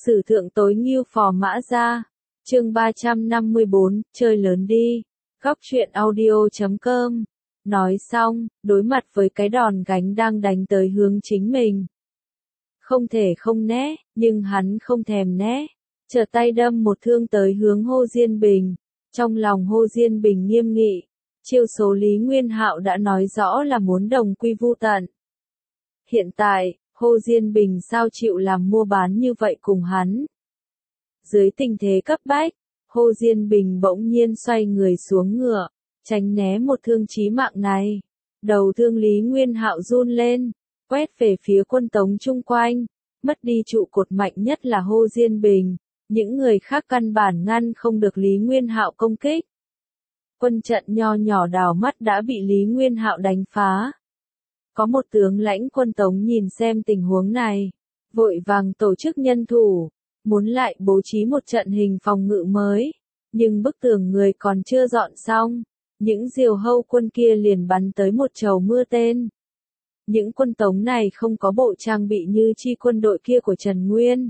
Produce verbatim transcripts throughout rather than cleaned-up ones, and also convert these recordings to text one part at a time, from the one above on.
Sử thượng tối ngưu phò mã ra. Chương ba trăm năm mươi bốn, chơi lớn đi. Góc truyện audio chấm com. Nói xong, đối mặt với cái đòn gánh đang đánh tới hướng chính mình. Không thể không né, nhưng hắn không thèm né. Trở tay đâm một thương tới hướng Hồ Diên Bình. Trong lòng Hồ Diên Bình nghiêm nghị. Chiêu số Lý Nguyên Hạo đã nói rõ là muốn đồng quy vu tận. Hiện tại, Hồ Diên Bình sao chịu làm mua bán như vậy cùng hắn. Dưới tình thế cấp bách, Hồ Diên Bình bỗng nhiên xoay người xuống ngựa, tránh né một thương chí mạng này. Đầu thương Lý Nguyên Hạo run lên, quét về phía quân tống chung quanh, mất đi trụ cột mạnh nhất là Hồ Diên Bình, những người khác căn bản ngăn không được Lý Nguyên Hạo công kích. Quân trận nho nhỏ đào mắt đã bị Lý Nguyên Hạo đánh phá. Có một tướng lãnh quân tống nhìn xem tình huống này, vội vàng tổ chức nhân thủ, muốn lại bố trí một trận hình phòng ngự mới, nhưng bức tường người còn chưa dọn xong, những diều hâu quân kia liền bắn tới một chầu mưa tên. Những quân tống này không có bộ trang bị như chi quân đội kia của Trần Nguyên.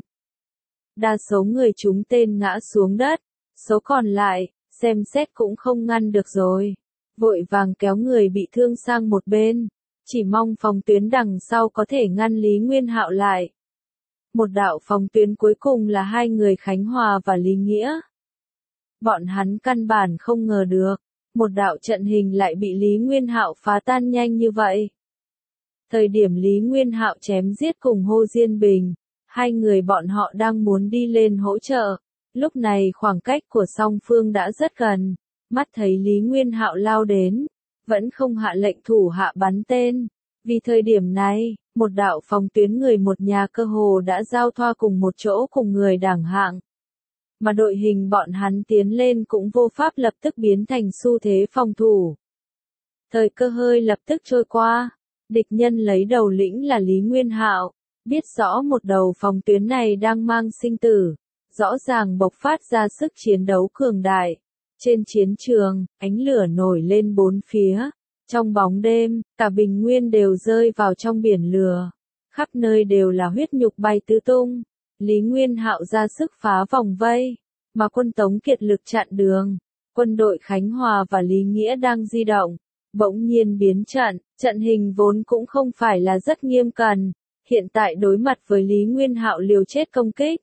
Đa số người chúng tên ngã xuống đất, số còn lại, xem xét cũng không ngăn được rồi, vội vàng kéo người bị thương sang một bên. Chỉ mong phòng tuyến đằng sau có thể ngăn Lý Nguyên Hạo lại. Một đạo phòng tuyến cuối cùng là hai người Khánh Hòa và Lý Nghĩa. Bọn hắn căn bản không ngờ được, một đạo trận hình lại bị Lý Nguyên Hạo phá tan nhanh như vậy. Thời điểm Lý Nguyên Hạo chém giết cùng Hồ Diên Bình, hai người bọn họ đang muốn đi lên hỗ trợ, lúc này khoảng cách của song phương đã rất gần, mắt thấy Lý Nguyên Hạo lao đến. Vẫn không hạ lệnh thủ hạ bắn tên. Vì thời điểm này, một đạo phòng tuyến người một nhà cơ hồ đã giao thoa cùng một chỗ cùng người đảng hạng. Mà đội hình bọn hắn tiến lên cũng vô pháp lập tức biến thành xu thế phòng thủ. Thời cơ hơi lập tức trôi qua, địch nhân lấy đầu lĩnh là Lý Nguyên Hạo, biết rõ một đầu phòng tuyến này đang mang sinh tử, rõ ràng bộc phát ra sức chiến đấu cường đại. Trên chiến trường, ánh lửa nổi lên bốn phía. Trong bóng đêm, cả bình nguyên đều rơi vào trong biển lửa. Khắp nơi đều là huyết nhục bay tứ tung. Lý Nguyên Hạo ra sức phá vòng vây, mà quân Tống kiệt lực chặn đường. Quân đội Khánh Hòa và Lý Nghĩa đang di động, bỗng nhiên biến trận. Trận hình vốn cũng không phải là rất nghiêm cẩn. Hiện tại đối mặt với Lý Nguyên Hạo liều chết công kích.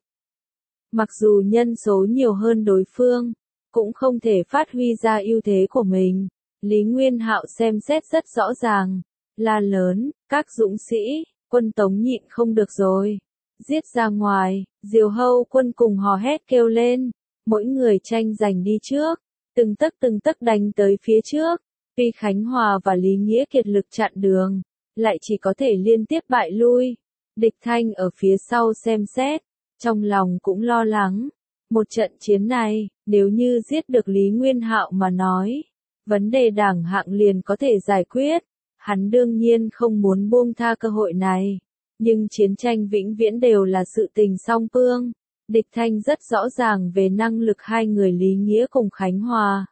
Mặc dù nhân số nhiều hơn đối phương, cũng không thể phát huy ra ưu thế của mình. Lý Nguyên Hạo xem xét rất rõ ràng, la lớn, các dũng sĩ, quân Tống nhịn không được rồi, giết ra ngoài. Diều hâu quân cùng hò hét kêu lên, mỗi người tranh giành đi trước, từng tấc từng tấc đánh tới phía trước. Tuy Khánh Hòa và Lý Nghĩa kiệt lực chặn đường, lại chỉ có thể liên tiếp bại lui. Địch Thanh ở phía sau xem xét, trong lòng cũng lo lắng. Một trận chiến này, nếu như giết được Lý Nguyên Hạo mà nói, vấn đề đảng hạng liền có thể giải quyết. Hắn đương nhiên không muốn buông tha cơ hội này, nhưng chiến tranh vĩnh viễn đều là sự tình song phương. Địch Thanh rất rõ ràng về năng lực hai người Lý Nghĩa cùng Khánh Hòa.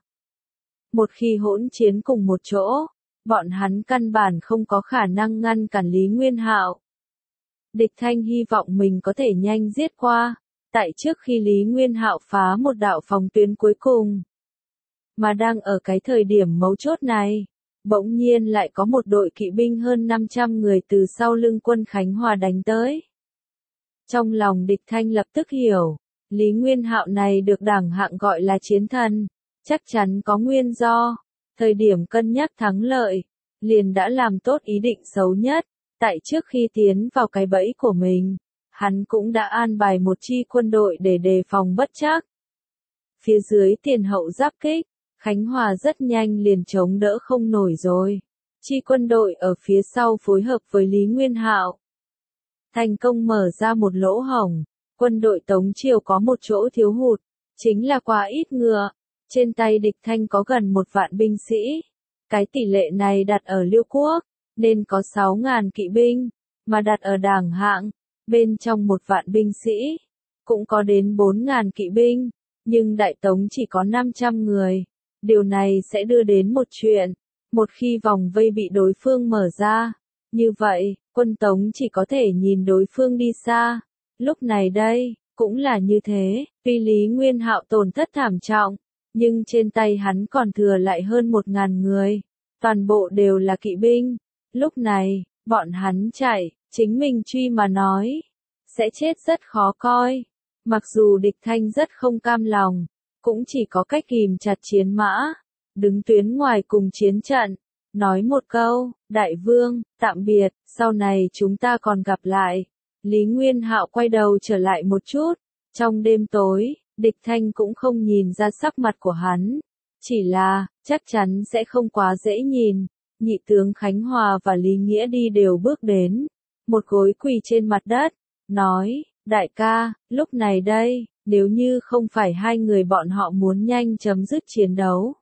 Một khi hỗn chiến cùng một chỗ, bọn hắn căn bản không có khả năng ngăn cản Lý Nguyên Hạo. Địch Thanh hy vọng mình có thể nhanh giết qua. Tại trước khi Lý Nguyên Hạo phá một đạo phòng tuyến cuối cùng. Mà đang ở cái thời điểm mấu chốt này, bỗng nhiên lại có một đội kỵ binh hơn năm trăm người từ sau lưng quân Khánh Hòa đánh tới. Trong lòng Địch Thanh lập tức hiểu, Lý Nguyên Hạo này được đảng hạng gọi là chiến thần, chắc chắn có nguyên do. Thời điểm cân nhắc thắng lợi, liền đã làm tốt ý định xấu nhất, tại trước khi tiến vào cái bẫy của mình. Hắn cũng đã an bài một chi quân đội để đề phòng bất trắc. Phía dưới tiền hậu giáp kích, Khánh Hòa rất nhanh liền chống đỡ không nổi rồi. Chi quân đội ở phía sau phối hợp với Lý Nguyên Hạo, thành công mở ra một lỗ hổng. Quân đội Tống Triều có một chỗ thiếu hụt, chính là quá ít ngựa. Trên tay Địch Thanh có gần một vạn binh sĩ. Cái tỷ lệ này đặt ở Liêu Quốc, nên có sáu ngàn kỵ binh, mà đặt ở đảng hạng, bên trong một vạn binh sĩ, cũng có đến bốn ngàn kỵ binh, nhưng Đại Tống chỉ có năm trăm người. Điều này sẽ đưa đến một chuyện, một khi vòng vây bị đối phương mở ra, như vậy, quân Tống chỉ có thể nhìn đối phương đi xa. Lúc này đây, cũng là như thế, tuy Lý Nguyên Hạo tổn thất thảm trọng, nhưng trên tay hắn còn thừa lại hơn một ngàn người, toàn bộ đều là kỵ binh. Lúc này, bọn hắn chạy, chính mình truy mà nói, sẽ chết rất khó coi. Mặc dù địch thanh rất không cam lòng, cũng chỉ có cách kìm chặt chiến mã, đứng tuyến ngoài cùng chiến trận, nói một câu, đại vương, tạm biệt, sau này chúng ta còn gặp lại. Lý Nguyên Hạo quay đầu trở lại một chút, trong đêm tối, địch thanh cũng không nhìn ra sắc mặt của hắn, chỉ là, chắc chắn sẽ không quá dễ nhìn. Nhị tướng Khánh Hòa và Lý Nghĩa đi đều bước đến, một gối quỳ trên mặt đất, nói, đại ca, lúc này đây, nếu như không phải hai người bọn họ muốn nhanh chấm dứt chiến đấu,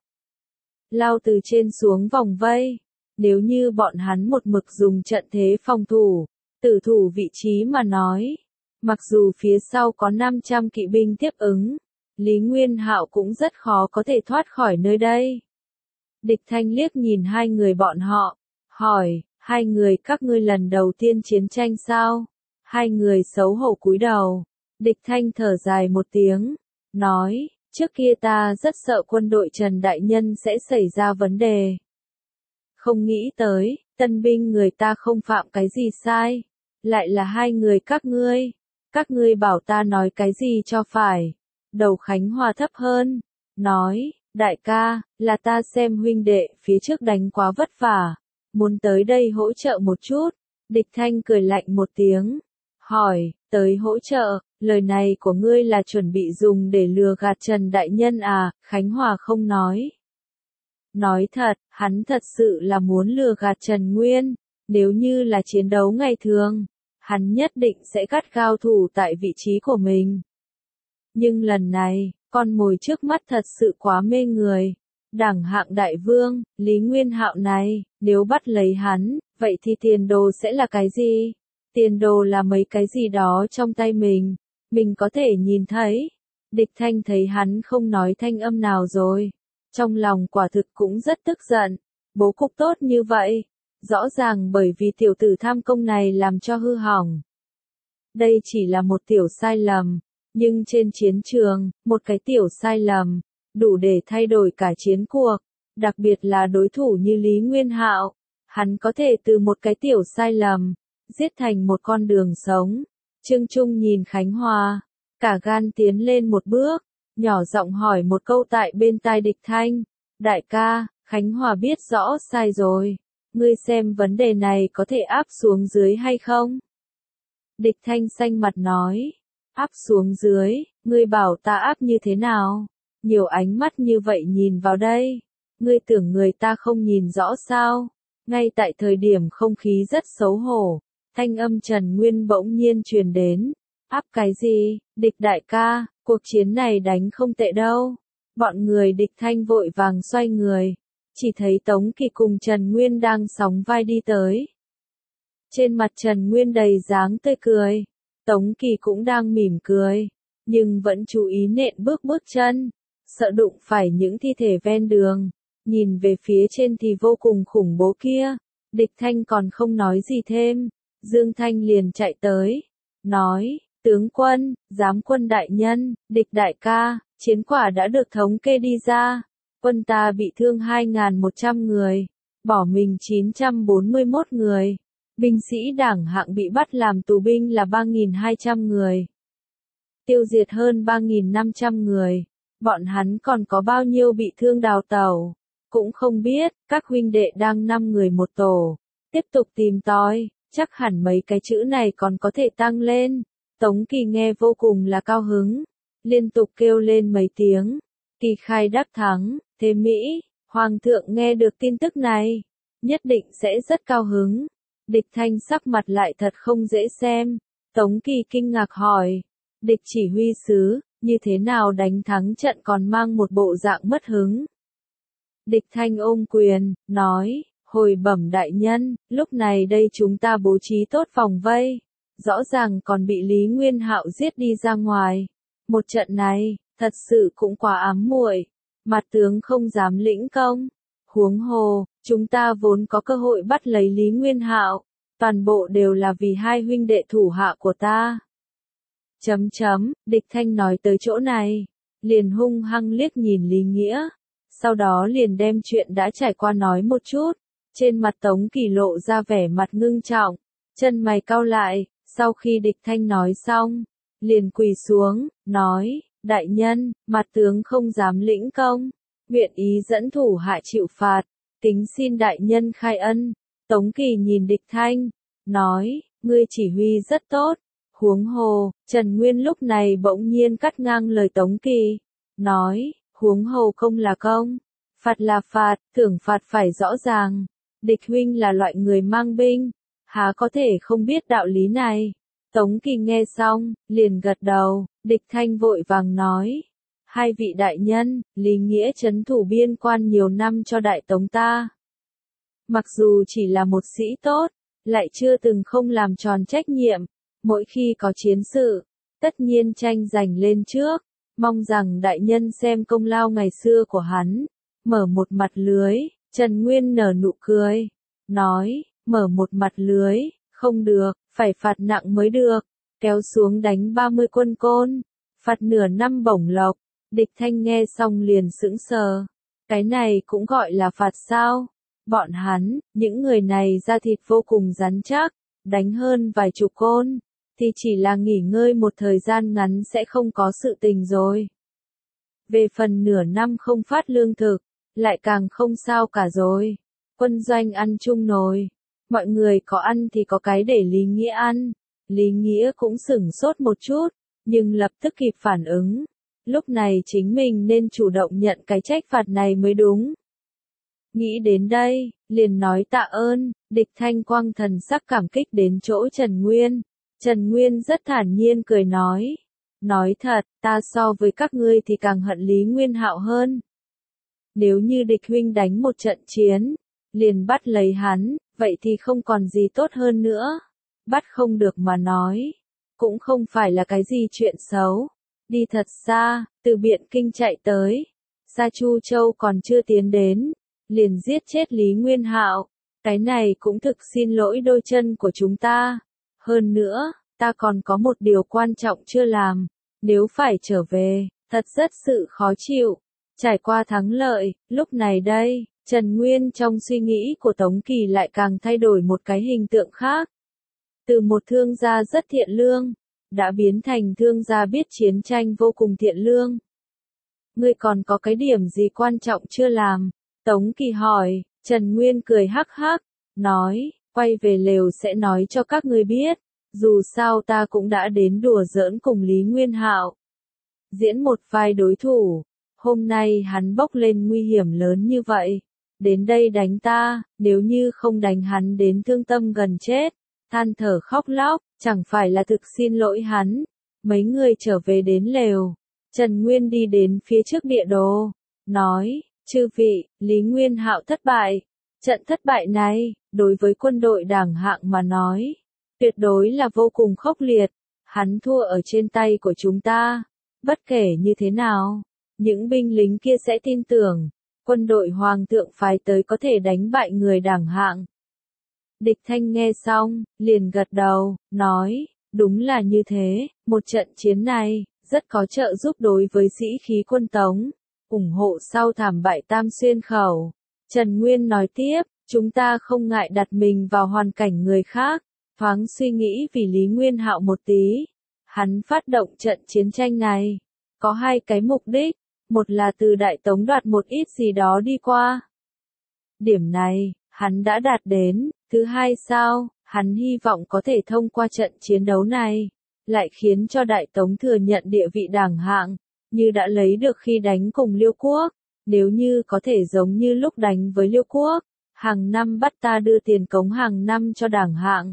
lao từ trên xuống vòng vây, nếu như bọn hắn một mực dùng trận thế phòng thủ, tử thủ vị trí mà nói, mặc dù phía sau có năm trăm kỵ binh tiếp ứng, Lý Nguyên Hạo cũng rất khó có thể thoát khỏi nơi đây. Địch thanh liếc nhìn hai người bọn họ, hỏi, hai người các ngươi lần đầu tiên chiến tranh sao? Hai người xấu hổ cúi đầu. Địch thanh thở dài một tiếng, nói, trước kia ta rất sợ quân đội Trần Đại Nhân sẽ xảy ra vấn đề. Không nghĩ tới, tân binh người ta không phạm cái gì sai, lại là hai người các ngươi. Các ngươi bảo ta nói cái gì cho phải. Đầu Khánh Hòa thấp hơn, nói, đại ca, là ta xem huynh đệ phía trước đánh quá vất vả, muốn tới đây hỗ trợ một chút. Địch thanh cười lạnh một tiếng, hỏi, tới hỗ trợ, lời này của ngươi là chuẩn bị dùng để lừa gạt Trần Đại Nhân à? Khánh Hòa không nói. Nói thật, hắn thật sự là muốn lừa gạt Trần Nguyên, nếu như là chiến đấu ngày thường, hắn nhất định sẽ gắt gao thủ tại vị trí của mình. Nhưng lần này, con mồi trước mắt thật sự quá mê người. Đẳng hạng đại vương, Lý Nguyên Hạo này, nếu bắt lấy hắn, vậy thì tiền đồ sẽ là cái gì? Tiền đồ là mấy cái gì đó trong tay mình, mình có thể nhìn thấy. Địch thanh thấy hắn không nói thanh âm nào rồi. Trong lòng quả thực cũng rất tức giận. Bố cục tốt như vậy, rõ ràng bởi vì tiểu tử tham công này làm cho hư hỏng. Đây chỉ là một tiểu sai lầm, nhưng trên chiến trường, một cái tiểu sai lầm, đủ để thay đổi cả chiến cuộc, đặc biệt là đối thủ như Lý Nguyên Hạo, hắn có thể từ một cái tiểu sai lầm, giết thành một con đường sống. Trương Trung nhìn Khánh Hòa, cả gan tiến lên một bước, nhỏ giọng hỏi một câu tại bên tai địch thanh, đại ca, Khánh Hòa biết rõ sai rồi, ngươi xem vấn đề này có thể áp xuống dưới hay không? Địch thanh xanh mặt nói, áp xuống dưới, ngươi bảo ta áp như thế nào? Nhiều ánh mắt như vậy nhìn vào đây, ngươi tưởng người ta không nhìn rõ sao? Ngay tại thời điểm không khí rất xấu hổ, thanh âm Trần Nguyên bỗng nhiên truyền đến, áp cái gì, địch đại ca, cuộc chiến này đánh không tệ đâu. Bọn người địch thanh vội vàng xoay người, chỉ thấy Tống Kỳ cùng Trần Nguyên đang sóng vai đi tới. Trên mặt Trần Nguyên đầy dáng tươi cười, Tống Kỳ cũng đang mỉm cười, nhưng vẫn chú ý nện bước bước chân, sợ đụng phải những thi thể ven đường. Nhìn về phía trên thì vô cùng khủng bố kia, địch thanh còn không nói gì thêm, Dương Thanh liền chạy tới, nói, tướng quân, giám quân đại nhân, địch đại ca, chiến quả đã được thống kê đi ra, quân ta bị thương hai nghìn một trăm người, bỏ mình chín trăm bốn mươi mốt người, binh sĩ đảng hạng bị bắt làm tù binh là ba nghìn hai trăm người, tiêu diệt hơn ba nghìn năm trăm người, bọn hắn còn có bao nhiêu bị thương đào tẩu, cũng không biết. Các huynh đệ đang năm người một tổ, tiếp tục tìm tòi, chắc hẳn mấy cái chữ này còn có thể tăng lên. Tống Kỳ nghe vô cùng là cao hứng, liên tục kêu lên mấy tiếng, Kỳ khai đắc thắng, thế Mỹ, Hoàng thượng nghe được tin tức này, nhất định sẽ rất cao hứng. Địch thanh sắc mặt lại thật không dễ xem, Tống Kỳ kinh ngạc hỏi, địch chỉ huy sứ, như thế nào đánh thắng trận còn mang một bộ dạng mất hứng. Địch thanh ôm quyền, nói, hồi bẩm đại nhân, lúc này đây chúng ta bố trí tốt vòng vây, rõ ràng còn bị Lý Nguyên Hạo giết đi ra ngoài. Một trận này, thật sự cũng quá ám muội, mặt tướng không dám lĩnh công. Huống hồ, chúng ta vốn có cơ hội bắt lấy Lý Nguyên Hạo, toàn bộ đều là vì hai huynh đệ thủ hạ của ta. Chấm chấm, Địch Thanh nói tới chỗ này, liền hung hăng liếc nhìn Lý Nghĩa, sau đó liền đem chuyện đã trải qua nói một chút, trên mặt Tống Kỳ lộ ra vẻ mặt ngưng trọng, chân mày cau lại, sau khi Địch Thanh nói xong, liền quỳ xuống, nói, đại nhân, mặt tướng không dám lĩnh công, nguyện ý dẫn thủ hạ chịu phạt, kính xin đại nhân khai ân. Tống Kỳ nhìn Địch Thanh, nói, ngươi chỉ huy rất tốt, huống hồ, Trần Nguyên lúc này bỗng nhiên cắt ngang lời Tống Kỳ, nói, huống hồ công là công, phạt là phạt, thưởng phạt phải rõ ràng, Địch huynh là loại người mang binh, há có thể không biết đạo lý này. Tống Kỳ nghe xong, liền gật đầu, Địch Thanh vội vàng nói, hai vị đại nhân, Lý Nghĩa trấn thủ biên quan nhiều năm cho đại tống ta. Mặc dù chỉ là một sĩ tốt, lại chưa từng không làm tròn trách nhiệm, mỗi khi có chiến sự, tất nhiên tranh giành lên trước, mong rằng đại nhân xem công lao ngày xưa của hắn, mở một mặt lưới. Trần Nguyên nở nụ cười, nói, mở một mặt lưới, không được, phải phạt nặng mới được, kéo xuống đánh ba mươi quân côn, phạt nửa năm bổng lộc. Địch Thanh nghe xong liền sững sờ, cái này cũng gọi là phạt sao? Bọn hắn, những người này da thịt vô cùng rắn chắc, đánh hơn vài chục côn, thì chỉ là nghỉ ngơi một thời gian ngắn sẽ không có sự tình rồi. Về phần nửa năm không phát lương thực, lại càng không sao cả rồi. Quân doanh ăn chung nồi, mọi người có ăn thì có cái để Lý Nghĩa ăn. Lý Nghĩa cũng sửng sốt một chút, nhưng lập tức kịp phản ứng. Lúc này chính mình nên chủ động nhận cái trách phạt này mới đúng. Nghĩ đến đây, liền nói tạ ơn. Địch Thanh quang thần sắc cảm kích đến chỗ Trần Nguyên. Trần Nguyên rất thản nhiên cười nói. Nói thật, ta so với các ngươi thì càng hận Lý Nguyên Hạo hơn. Nếu như địch huynh đánh một trận chiến, liền bắt lấy hắn, vậy thì không còn gì tốt hơn nữa. Bắt không được mà nói, cũng không phải là cái gì chuyện xấu. Đi thật xa, từ Biện Kinh chạy tới, Sa Chu Châu còn chưa tiến đến, liền giết chết Lý Nguyên Hạo. Cái này cũng thực xin lỗi đôi chân của chúng ta. Hơn nữa, ta còn có một điều quan trọng chưa làm, nếu phải trở về, thật rất sự khó chịu. Trải qua thắng lợi, lúc này đây, Trần Nguyên trong suy nghĩ của Tống Kỳ lại càng thay đổi một cái hình tượng khác. Từ một thương gia rất thiện lương, đã biến thành thương gia biết chiến tranh vô cùng thiện lương. Ngươi còn có cái điểm gì quan trọng chưa làm? Tống Kỳ hỏi. Trần Nguyên cười hắc hắc, nói, quay về lều sẽ nói cho các ngươi biết, dù sao ta cũng đã đến đùa giỡn cùng Lý Nguyên Hạo. Diễn một vai đối thủ, hôm nay hắn bốc lên nguy hiểm lớn như vậy, đến đây đánh ta, nếu như không đánh hắn đến thương tâm gần chết, than thở khóc lóc, chẳng phải là thực xin lỗi hắn. Mấy người trở về đến lều, Trần Nguyên đi đến phía trước địa đồ, nói, chư vị, Lý Nguyên Hạo thất bại. Trận thất bại này, đối với quân đội đảng hạng mà nói, tuyệt đối là vô cùng khốc liệt. Hắn thua ở trên tay của chúng ta. Bất kể như thế nào, những binh lính kia sẽ tin tưởng, quân đội hoàng thượng phái tới có thể đánh bại người đảng hạng. Địch Thanh nghe xong, liền gật đầu, nói, đúng là như thế, một trận chiến này, rất có trợ giúp đối với sĩ khí quân Tống, ủng hộ sau thảm bại Tam Xuyên Khẩu. Trần Nguyên nói tiếp, chúng ta không ngại đặt mình vào hoàn cảnh người khác, thoáng suy nghĩ vì Lý Nguyên Hạo một tí. Hắn phát động trận chiến tranh này, có hai cái mục đích, một là từ Đại Tống đoạt một ít gì đó đi qua. Điểm này, hắn đã đạt đến, thứ hai sao, hắn hy vọng có thể thông qua trận chiến đấu này, lại khiến cho Đại Tống thừa nhận địa vị đảng hạng, như đã lấy được khi đánh cùng Liêu Quốc. Nếu như có thể giống như lúc đánh với Liêu Quốc, hàng năm bắt ta đưa tiền cống hàng năm cho đảng hạng.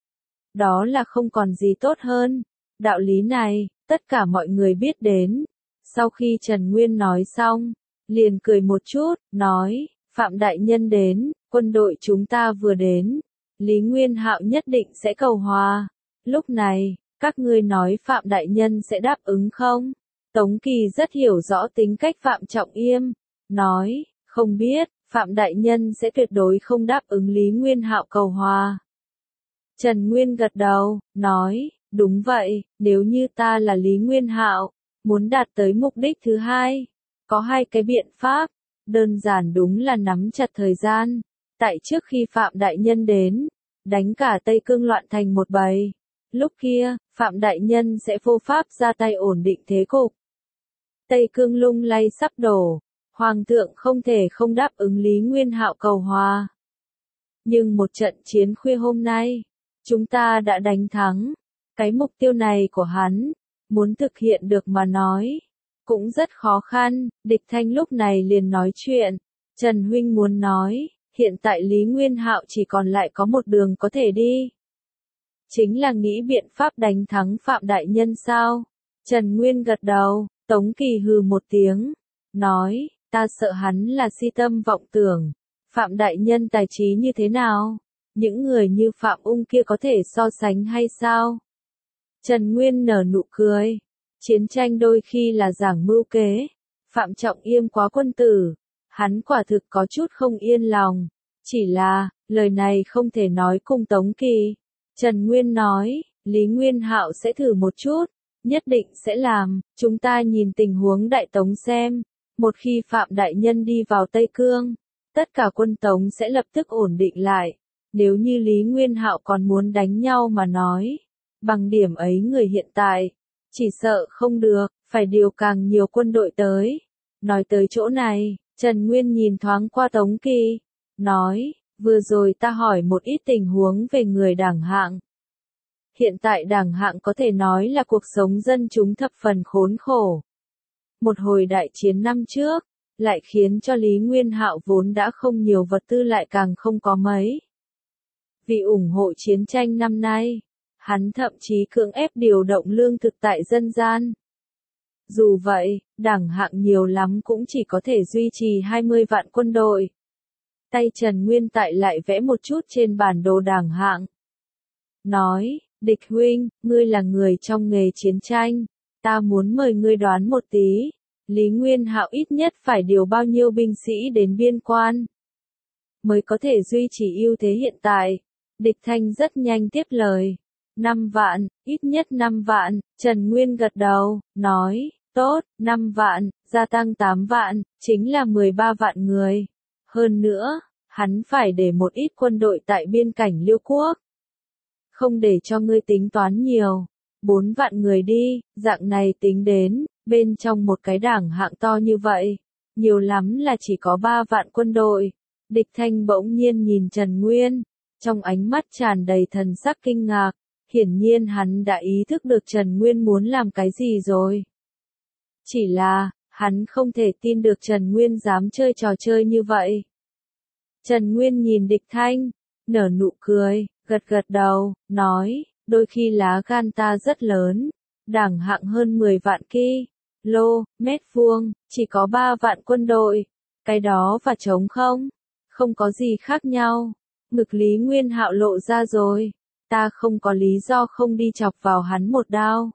Đó là không còn gì tốt hơn. Đạo lý này, tất cả mọi người biết đến. Sau khi Trần Nguyên nói xong, liền cười một chút, nói, Phạm Đại Nhân đến, quân đội chúng ta vừa đến. Lý Nguyên Hạo nhất định sẽ cầu hòa. Lúc này, các ngươi nói Phạm Đại Nhân sẽ đáp ứng không? Tống Kỳ rất hiểu rõ tính cách Phạm Trọng Yêm, nói, không biết, Phạm Đại Nhân sẽ tuyệt đối không đáp ứng Lý Nguyên Hạo cầu hòa. Trần Nguyên gật đầu, nói, Đúng vậy, nếu như ta là Lý Nguyên Hạo, muốn đạt tới mục đích thứ hai, có hai cái biện pháp, đơn giản đúng là nắm chặt thời gian, tại trước khi Phạm Đại Nhân đến, đánh cả Tây Cương loạn thành một bầy. Lúc kia, Phạm Đại Nhân sẽ vô pháp ra tay ổn định thế cục. Tây Cương lung lay sắp đổ, Hoàng thượng không thể không đáp ứng Lý Nguyên Hạo cầu hòa. Nhưng một trận chiến khuya hôm nay, chúng ta đã đánh thắng. Cái mục tiêu này của hắn, muốn thực hiện được mà nói, cũng rất khó khăn. Địch Thanh lúc này liền nói chuyện. Trần Huynh muốn nói, hiện tại Lý Nguyên Hạo chỉ còn lại có một đường có thể đi. Chính là nghĩ biện pháp đánh thắng Phạm Đại Nhân sao? Trần Nguyên gật đầu, Tống Kỳ hừ một tiếng, nói, ta sợ hắn là si tâm vọng tưởng. Phạm Đại Nhân tài trí như thế nào? Những người như Phạm Ung kia có thể so sánh hay sao? Trần Nguyên nở nụ cười. Chiến tranh đôi khi là giảng mưu kế. Phạm Trọng Yêm quá quân tử. Hắn quả thực có chút không yên lòng. Chỉ là, lời này không thể nói cùng Tống Kỳ. Trần Nguyên nói, Lý Nguyên Hạo sẽ thử một chút. Nhất định sẽ làm. Chúng ta nhìn tình huống Đại Tống xem. Một khi Phạm Đại Nhân đi vào Tây Cương, tất cả quân Tống sẽ lập tức ổn định lại. Nếu như Lý Nguyên Hạo còn muốn đánh nhau mà nói, bằng điểm ấy người hiện tại, chỉ sợ không được, phải điều càng nhiều quân đội tới. Nói tới chỗ này, Trần Nguyên nhìn thoáng qua Tống Kỳ, nói, vừa rồi ta hỏi một ít tình huống về người đảng hạng. Hiện tại đảng hạng có thể nói là cuộc sống dân chúng thập phần khốn khổ. Một hồi đại chiến năm trước, lại khiến cho Lý Nguyên Hạo vốn đã không nhiều vật tư lại càng không có mấy. Vì ủng hộ chiến tranh năm nay, hắn thậm chí cưỡng ép điều động lương thực tại dân gian. Dù vậy, đảng hạng nhiều lắm cũng chỉ có thể duy trì hai mươi vạn quân đội. Tay Trần Nguyên tại lại vẽ một chút trên bản đồ đảng hạng. Nói, Địch Huynh, ngươi là người trong nghề chiến tranh, ta muốn mời ngươi đoán một tí, Lý Nguyên Hạo ít nhất phải điều bao nhiêu binh sĩ đến biên quan, mới có thể duy trì ưu thế hiện tại. Địch Thanh rất nhanh tiếp lời. Năm vạn, ít nhất năm vạn, Trần Nguyên gật đầu, nói, tốt, năm vạn, gia tăng tám vạn, chính là mười ba vạn người. Hơn nữa, hắn phải để một ít quân đội tại biên cảnh Liêu Quốc. Không để cho ngươi tính toán nhiều, bốn vạn người đi, dạng này tính đến, bên trong một cái đảng hạng to như vậy, nhiều lắm là chỉ có ba vạn quân đội. Địch Thanh bỗng nhiên nhìn Trần Nguyên, trong ánh mắt tràn đầy thần sắc kinh ngạc, hiển nhiên hắn đã ý thức được Trần Nguyên muốn làm cái gì rồi. Chỉ là, hắn không thể tin được Trần Nguyên dám chơi trò chơi như vậy. Trần Nguyên nhìn Địch Thanh, nở nụ cười, gật gật đầu, nói, đôi khi lá gan ta rất lớn, đảng hạng hơn mười vạn ki lô mét vuông, chỉ có ba vạn quân đội, cái đó và trống không, không có gì khác nhau. Ngực Lý Nguyên Hạo lộ ra rồi, ta không có lý do không đi chọc vào hắn một đao.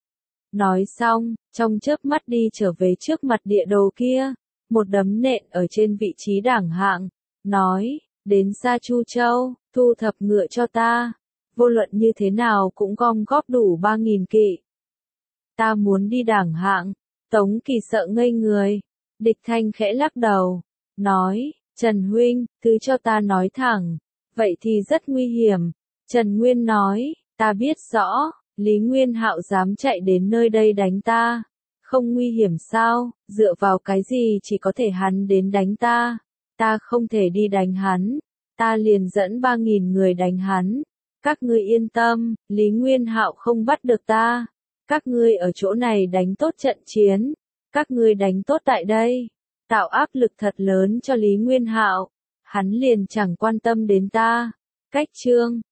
Nói xong, trong chớp mắt đi trở về trước mặt địa đồ kia, một đấm nện ở trên vị trí đảng hạng, nói, đến Sa Chu Châu, thu thập ngựa cho ta, vô luận như thế nào cũng gom góp đủ ba nghìn kỵ. Ta muốn đi đảng hạng. Tống Kỳ sợ ngây người. Địch Thanh khẽ lắc đầu, nói, Trần Huynh, thứ cho ta nói thẳng, vậy thì rất nguy hiểm. Trần Nguyên nói, ta biết rõ, Lý Nguyên Hạo dám chạy đến nơi đây đánh ta, không nguy hiểm sao, dựa vào cái gì chỉ có thể hắn đến đánh ta, ta không thể đi đánh hắn, ta liền dẫn ba nghìn người đánh hắn. Các ngươi yên tâm, Lý Nguyên Hạo không bắt được ta. Các ngươi ở chỗ này đánh tốt trận chiến, các ngươi đánh tốt tại đây, tạo áp lực thật lớn cho Lý Nguyên Hạo, hắn liền chẳng quan tâm đến ta. Cách chương